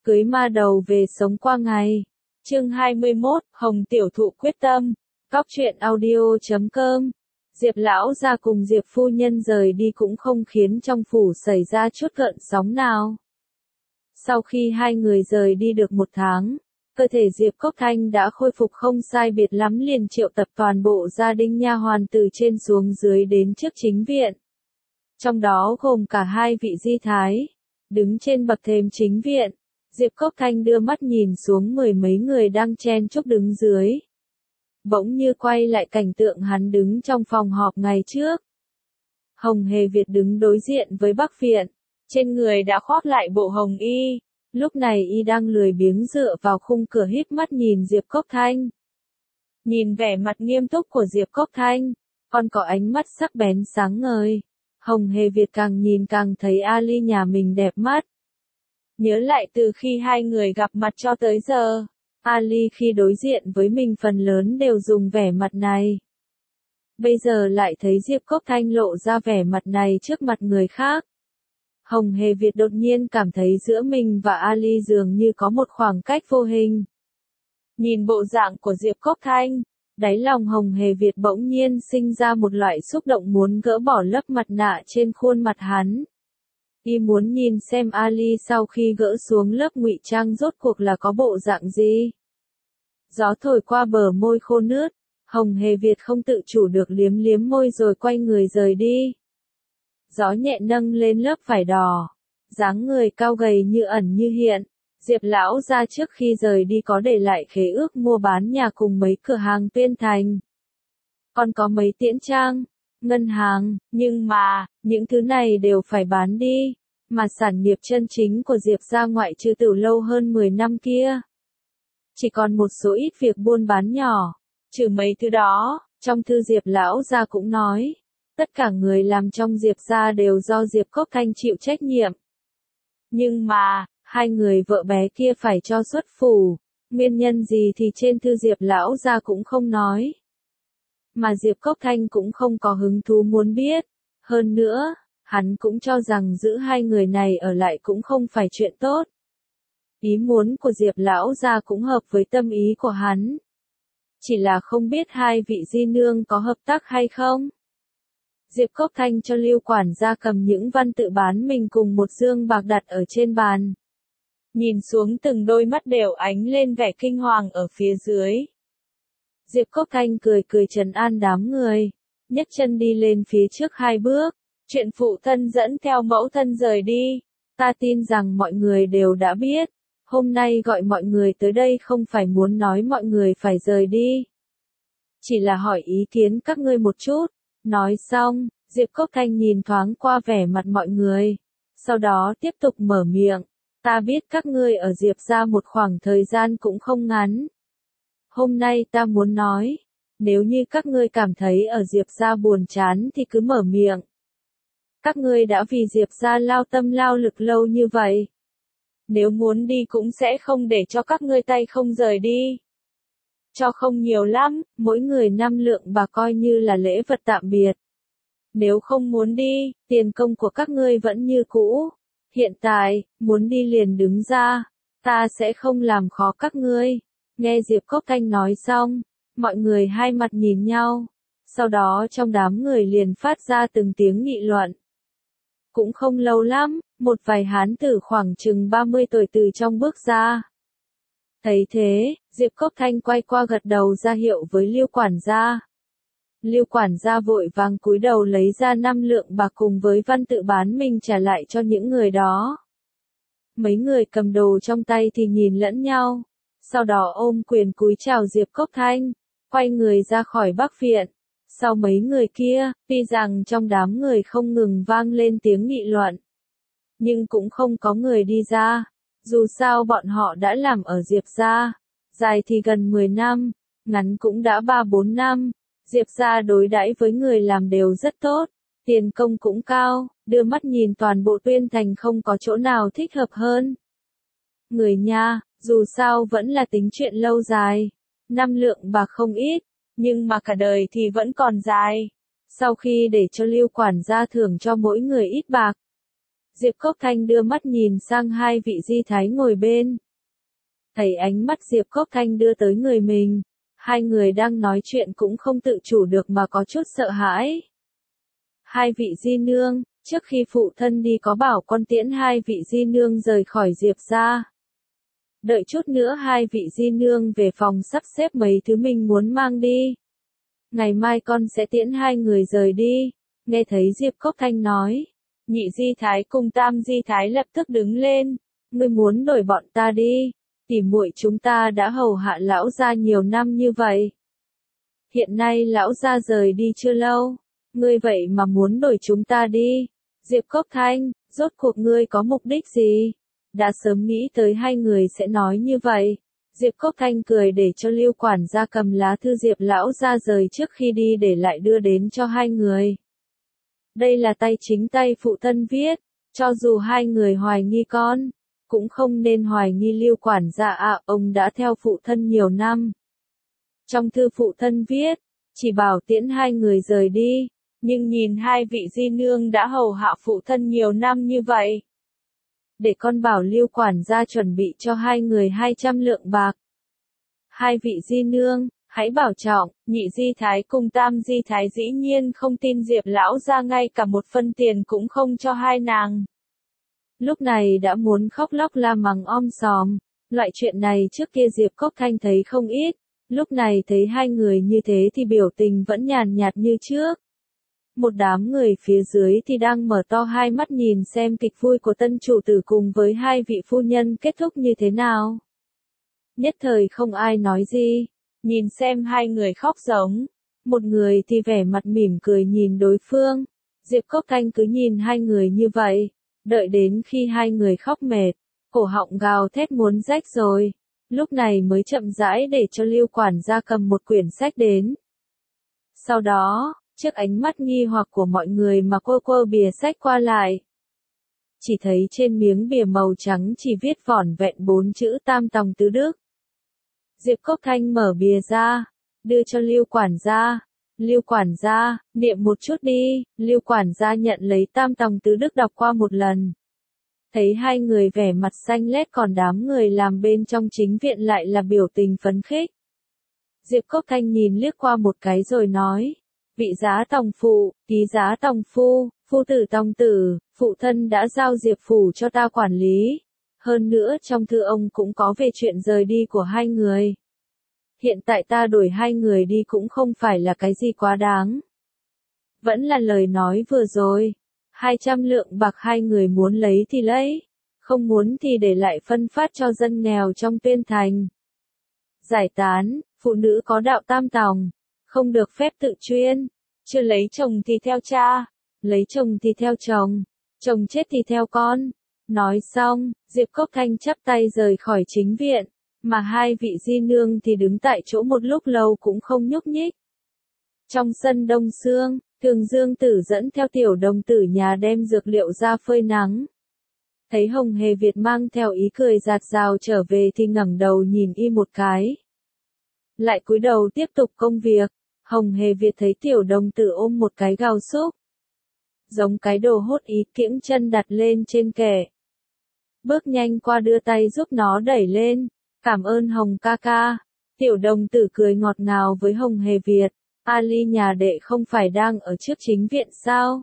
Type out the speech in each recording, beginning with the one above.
Cưới ma đầu về sống qua ngày. Chương 21, Hồng Tiểu Thụ quyết tâm. Cóc truyện audio.com. Diệp lão gia cùng Diệp phu nhân rời đi cũng không khiến trong phủ xảy ra chút gợn sóng nào. Sau khi hai người rời đi được một tháng, cơ thể Diệp Cốc Thanh đã khôi phục không sai biệt lắm, liền triệu tập toàn bộ gia đình nha hoàn từ trên xuống dưới đến trước chính viện. Trong đó gồm cả hai vị di thái. Đứng trên bậc thềm chính viện, Diệp Cốc Thanh đưa mắt nhìn xuống mười mấy người đang chen chúc đứng dưới. Bỗng như quay lại cảnh tượng hắn đứng trong phòng họp ngày trước. Hồng Hề Việt đứng đối diện với Bắc Viện, trên người đã khoác lại bộ hồng y, lúc này y đang lười biếng dựa vào khung cửa híp mắt nhìn Diệp Cốc Thanh. Nhìn vẻ mặt nghiêm túc của Diệp Cốc Thanh, còn có ánh mắt sắc bén sáng ngời, Hồng Hề Việt càng nhìn càng thấy Ali nhà mình đẹp mắt. Nhớ lại từ khi hai người gặp mặt cho tới giờ, Ali khi đối diện với mình phần lớn đều dùng vẻ mặt này. Bây giờ lại thấy Diệp Cốc Thanh lộ ra vẻ mặt này trước mặt người khác. Hồng Hề Việt đột nhiên cảm thấy giữa mình và Ali dường như có một khoảng cách vô hình. Nhìn bộ dạng của Diệp Cốc Thanh, đáy lòng Hồng Hề Việt bỗng nhiên sinh ra một loại xúc động muốn gỡ bỏ lớp mặt nạ trên khuôn mặt hắn. Y muốn nhìn xem Ali sau khi gỡ xuống lớp ngụy trang rốt cuộc là có bộ dạng gì. Gió thổi qua bờ môi khô nướt, Hồng Hề Việt không tự chủ được liếm liếm môi rồi quay người rời đi. Gió nhẹ nâng lên lớp vải đỏ, dáng người cao gầy như ẩn như hiện. Diệp lão ra trước khi rời đi có để lại khế ước mua bán nhà cùng mấy cửa hàng tuyên thành. Còn có mấy tiễn trang, ngân hàng, nhưng mà, những thứ này đều phải bán đi, mà sản nghiệp chân chính của Diệp gia ngoại trừ Tử Lâu hơn 10 năm kia. Chỉ còn một số ít việc buôn bán nhỏ, trừ mấy thứ đó, trong thư Diệp lão gia cũng nói, tất cả người làm trong Diệp gia đều do Diệp Cốc Thanh chịu trách nhiệm. Nhưng mà, hai người vợ bé kia phải cho xuất phủ, nguyên nhân gì thì trên thư Diệp lão gia cũng không nói. Mà Diệp Cốc Thanh cũng không có hứng thú muốn biết. Hơn nữa, hắn cũng cho rằng giữ hai người này ở lại cũng không phải chuyện tốt. Ý muốn của Diệp lão gia cũng hợp với tâm ý của hắn. Chỉ là không biết hai vị di nương có hợp tác hay không. Diệp Cốc Thanh cho Lưu quản gia cầm những văn tự bán mình cùng một dương bạc đặt ở trên bàn. Nhìn xuống từng đôi mắt đều ánh lên vẻ kinh hoàng ở phía dưới. Diệp Cốc Thanh cười cười trấn an đám người, nhấc chân đi lên phía trước hai bước. Chuyện phụ thân dẫn theo mẫu thân rời đi, ta tin rằng mọi người đều đã biết. Hôm nay gọi mọi người tới đây không phải muốn nói mọi người phải rời đi. Chỉ là hỏi ý kiến các ngươi một chút. Nói xong, Diệp Cốc Thanh nhìn thoáng qua vẻ mặt mọi người. Sau đó tiếp tục mở miệng. Ta biết các ngươi ở Diệp gia một khoảng thời gian cũng không ngắn. Hôm nay ta muốn nói, nếu như các ngươi cảm thấy ở Diệp gia buồn chán thì cứ mở miệng. Các ngươi đã vì Diệp gia lao tâm lao lực lâu như vậy. Nếu muốn đi cũng sẽ không để cho các ngươi tay không rời đi. Cho không nhiều lắm, mỗi người 5 lượng bạc coi như là lễ vật tạm biệt. Nếu không muốn đi, tiền công của các ngươi vẫn như cũ. Hiện tại, muốn đi liền đứng ra, ta sẽ không làm khó các ngươi. Nghe Diệp Cốc Thanh nói xong, mọi người hai mặt nhìn nhau. Sau đó trong đám người liền phát ra từng tiếng nghị luận. Cũng không lâu lắm, một vài hán tử khoảng chừng 30 tuổi từ trong bước ra. Thấy thế, Diệp Cốc Thanh quay qua gật đầu ra hiệu với Lưu quản gia. Lưu quản gia vội vàng cúi đầu lấy ra 5 lượng bạc cùng với văn tự bán mình trả lại cho những người đó. Mấy người cầm đồ trong tay thì nhìn lẫn nhau, sau đó ôm quyền cúi chào Diệp Cốc Thanh, quay người ra khỏi Bắc Viện. Sau mấy người kia, tuy rằng trong đám người không ngừng vang lên tiếng nghị luận, nhưng cũng không có người đi ra. Dù sao bọn họ đã làm ở Diệp gia, dài thì gần 10 năm, ngắn cũng đã 3-4 năm. Diệp gia đối đãi với người làm đều rất tốt, tiền công cũng cao, đưa mắt nhìn toàn bộ Tuyên Thành không có chỗ nào thích hợp hơn. Người nha, dù sao vẫn là tính chuyện lâu dài, 5 lượng bạc không ít, nhưng mà cả đời thì vẫn còn dài. Sau khi để cho Lưu quản gia thưởng cho mỗi người ít bạc, Diệp Cốc Thanh đưa mắt nhìn sang hai vị di thái ngồi bên. Thấy ánh mắt Diệp Cốc Thanh đưa tới người mình, hai người đang nói chuyện cũng không tự chủ được mà có chút sợ hãi. Hai vị di nương, trước khi phụ thân đi có bảo con tiễn hai vị di nương rời khỏi Diệp gia. Đợi chút nữa hai vị di nương về phòng sắp xếp mấy thứ mình muốn mang đi. Ngày mai con sẽ tiễn hai người rời đi. Nghe thấy Diệp Cốc Thanh nói, nhị di thái cùng tam di thái lập tức đứng lên. Ngươi muốn đuổi bọn ta đi? Tỉ muội chúng ta đã hầu hạ lão gia nhiều năm như vậy. Hiện nay lão gia rời đi chưa lâu. Ngươi vậy mà muốn đuổi chúng ta đi? Diệp Cốc Thanh, rốt cuộc ngươi có mục đích gì? Đã sớm nghĩ tới hai người sẽ nói như vậy. Diệp Cốc Thanh cười để cho Lưu quản gia cầm lá thư Diệp lão gia rời trước khi đi để lại đưa đến cho hai người. Đây là tay chính tay phụ thân viết, cho dù hai người hoài nghi con, cũng không nên hoài nghi Lưu quản gia ông đã theo phụ thân nhiều năm. Trong thư phụ thân viết, chỉ bảo tiễn hai người rời đi, nhưng nhìn hai vị di nương đã hầu hạ phụ thân nhiều năm như vậy. Để con bảo Lưu quản gia chuẩn bị cho hai người 200 lượng bạc. Hai vị di nương, hãy bảo trọng, nhị di thái cùng tam di thái dĩ nhiên không tin Diệp lão gia ngay cả một phân tiền cũng không cho hai nàng. Lúc này đã muốn khóc lóc la mắng om sòm, loại chuyện này trước kia Diệp Cốc Thanh thấy không ít, lúc này thấy hai người như thế thì biểu tình vẫn nhàn nhạt như trước. Một đám người phía dưới thì đang mở to hai mắt nhìn xem kịch vui của tân chủ tử cùng với hai vị phu nhân kết thúc như thế nào. Nhất thời không ai nói gì, nhìn xem hai người khóc giống, một người thì vẻ mặt mỉm cười nhìn đối phương. Diệp Cốc Thanh cứ nhìn hai người như vậy, đợi đến khi hai người khóc mệt, cổ họng gào thét muốn rách rồi, lúc này mới chậm rãi để cho Lưu quản gia cầm một quyển sách đến. Sau đó, trước ánh mắt nghi hoặc của mọi người mà cô bìa sách qua lại. Chỉ thấy trên miếng bìa màu trắng chỉ viết vỏn vẹn 4 chữ Tam Tòng Tứ Đức. Diệp Cốc Thanh mở bìa ra, đưa cho Lưu quản gia. Lưu quản gia, niệm một chút đi. Lưu quản gia nhận lấy Tam Tòng Tứ Đức đọc qua một lần. Thấy hai người vẻ mặt xanh lét còn đám người làm bên trong chính viện lại là biểu tình phấn khích. Diệp Cốc Thanh nhìn liếc qua một cái rồi nói. Vị giá tòng phụ, ký giá tòng phu, phu tử tòng tử, phụ thân đã giao Diệp phủ cho ta quản lý. Hơn nữa trong thư ông cũng có về chuyện rời đi của hai người. Hiện tại ta đuổi hai người đi cũng không phải là cái gì quá đáng. Vẫn là lời nói vừa rồi. 200 lượng bạc hai người muốn lấy thì lấy, không muốn thì để lại phân phát cho dân nghèo trong Tuyên Thành. Giải tán, phụ nữ có đạo tam tòng, không được phép tự chuyên, chưa lấy chồng thì theo cha, lấy chồng thì theo chồng, chồng chết thì theo con. Nói xong, Diệp Cốc Thanh chắp tay rời khỏi chính viện, mà hai vị di nương thì đứng tại chỗ một lúc lâu cũng không nhúc nhích. Trong sân đông sương, Thường Dương Tử dẫn theo tiểu đồng tử nhà đem dược liệu ra phơi nắng. Thấy Hồng Hề Việt mang theo ý cười rạt rào trở về thì ngẩng đầu nhìn y một cái. Lại cúi đầu tiếp tục công việc. Hồng Hề Việt thấy tiểu đồng tử ôm một cái gào súc, giống cái đồ hốt ý, kiễng chân đặt lên trên kệ. Bước nhanh qua đưa tay giúp nó đẩy lên. Cảm ơn Hồng ca ca. Tiểu đồng tử cười ngọt ngào với Hồng Hề Việt. Ali nhà đệ không phải đang ở trước chính viện sao?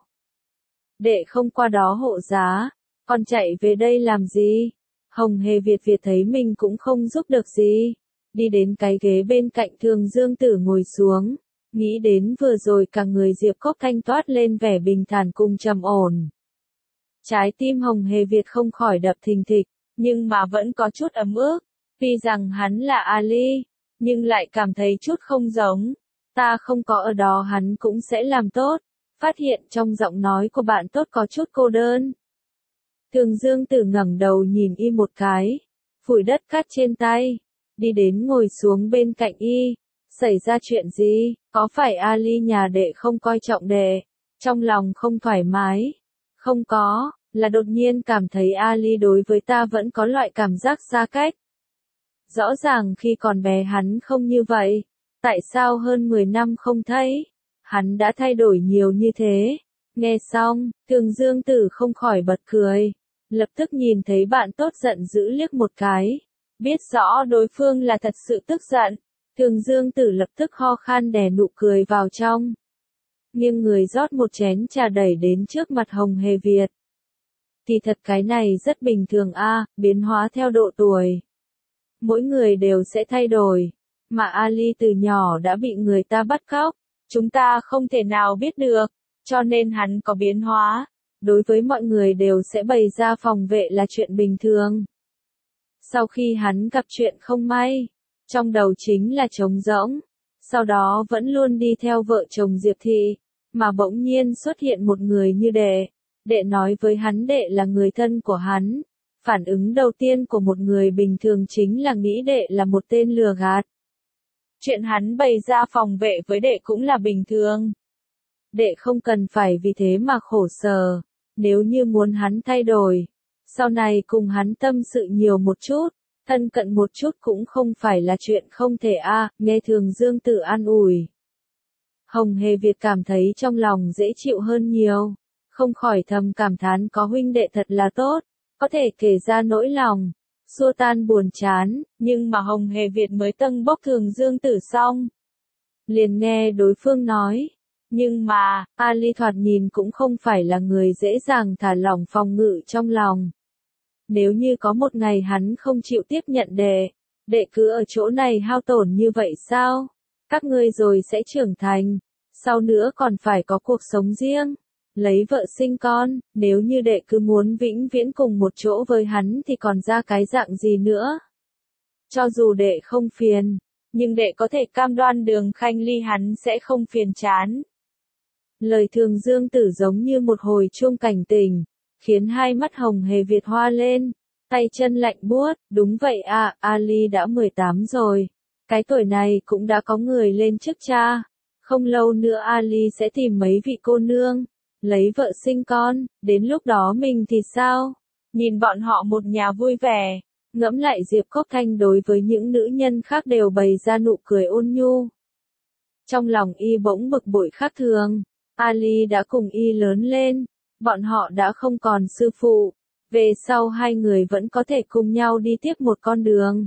Đệ không qua đó hộ giá, con chạy về đây làm gì? Hồng Hề Việt thấy mình cũng không giúp được gì. Đi đến cái ghế bên cạnh Thường Dương Tử ngồi xuống. Nghĩ đến vừa rồi cả người Diệp Cốc Thanh toát lên vẻ bình thản cùng trầm ổn. Trái tim Hồng Hề Việt không khỏi đập thình thịch, nhưng mà vẫn có chút ấm ức. Tuy rằng hắn là Ali, nhưng lại cảm thấy chút không giống. Ta không có ở đó hắn cũng sẽ làm tốt. Phát hiện trong giọng nói của bạn tốt có chút cô đơn. Thường Dương Tử ngẩng đầu nhìn y một cái, phủi đất cát trên tay, đi đến ngồi xuống bên cạnh y. Xảy ra chuyện gì? Có phải Ali nhà đệ không coi trọng đệ? Trong lòng không thoải mái? Không có, là đột nhiên cảm thấy Ali đối với ta vẫn có loại cảm giác xa cách. Rõ ràng khi còn bé hắn không như vậy. Tại sao hơn 10 năm không thấy? Hắn đã thay đổi nhiều như thế. Nghe xong, Thường Dương Tử không khỏi bật cười. Lập tức nhìn thấy bạn tốt giận dữ liếc một cái. Biết rõ đối phương là thật sự tức giận. Thường Dương Tử lập tức ho khan đè nụ cười vào trong. Nghiêng người rót một chén trà đẩy đến trước mặt Hồng Hề Việt. Thì thật cái này rất bình thường a, biến hóa theo độ tuổi. Mỗi người đều sẽ thay đổi. Mà Ali từ nhỏ đã bị người ta bắt cóc. Chúng ta không thể nào biết được. Cho nên hắn có biến hóa. Đối với mọi người đều sẽ bày ra phòng vệ là chuyện bình thường. Sau khi hắn gặp chuyện không may, trong đầu chính là trống rỗng. Sau đó vẫn luôn đi theo vợ chồng Diệp Thị. Mà bỗng nhiên xuất hiện một người như đệ. Đệ nói với hắn đệ là người thân của hắn. Phản ứng đầu tiên của một người bình thường chính là nghĩ đệ là một tên lừa gạt. Chuyện hắn bày ra phòng vệ với đệ cũng là bình thường. Đệ không cần phải vì thế mà khổ sở. Nếu như muốn hắn thay đổi, sau này cùng hắn tâm sự nhiều một chút, thân cận một chút cũng không phải là chuyện không thể nghe Thường Dương Tử an ủi. Hồng Hề Việt cảm thấy trong lòng dễ chịu hơn nhiều, không khỏi thầm cảm thán có huynh đệ thật là tốt, có thể kể ra nỗi lòng, xua tan buồn chán, nhưng mà Hồng Hề Việt mới tâng bốc Thường Dương Tử xong. Liền nghe đối phương nói, nhưng mà, Ali thoạt nhìn cũng không phải là người dễ dàng thả lỏng phòng ngự trong lòng. Nếu như có một ngày hắn không chịu tiếp nhận đệ cứ ở chỗ này hao tổn như vậy sao? Các ngươi rồi sẽ trưởng thành, sau nữa còn phải có cuộc sống riêng, lấy vợ sinh con, nếu như đệ cứ muốn vĩnh viễn cùng một chỗ với hắn thì còn ra cái dạng gì nữa? Cho dù đệ không phiền, nhưng đệ có thể cam đoan Đường Khanh Ly hắn sẽ không phiền chán. Lời Thường Dương Tử giống như một hồi chuông cảnh tỉnh, khiến hai mắt Hồng Hề Việt hoa lên, tay chân lạnh buốt, đúng vậy Ali đã 18 rồi, cái tuổi này cũng đã có người lên chức cha, không lâu nữa Ali sẽ tìm mấy vị cô nương, lấy vợ sinh con, đến lúc đó mình thì sao? Nhìn bọn họ một nhà vui vẻ, ngẫm lại Diệp Cốc Thanh đối với những nữ nhân khác đều bày ra nụ cười ôn nhu. Trong lòng y bỗng bực bội khác thường. Ali đã cùng y lớn lên, bọn họ đã không còn sư phụ, về sau hai người vẫn có thể cùng nhau đi tiếp một con đường.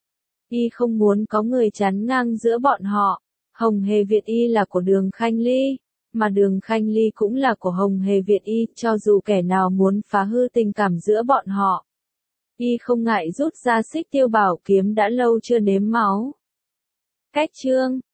Y không muốn có người chắn ngang giữa bọn họ, Hồng Hề Việt y là của Đường Khanh Ly, mà Đường Khanh Ly cũng là của Hồng Hề Việt y, cho dù kẻ nào muốn phá hư tình cảm giữa bọn họ. Y không ngại rút ra Xích Tiêu Bảo kiếm đã lâu chưa nếm máu. Cách chương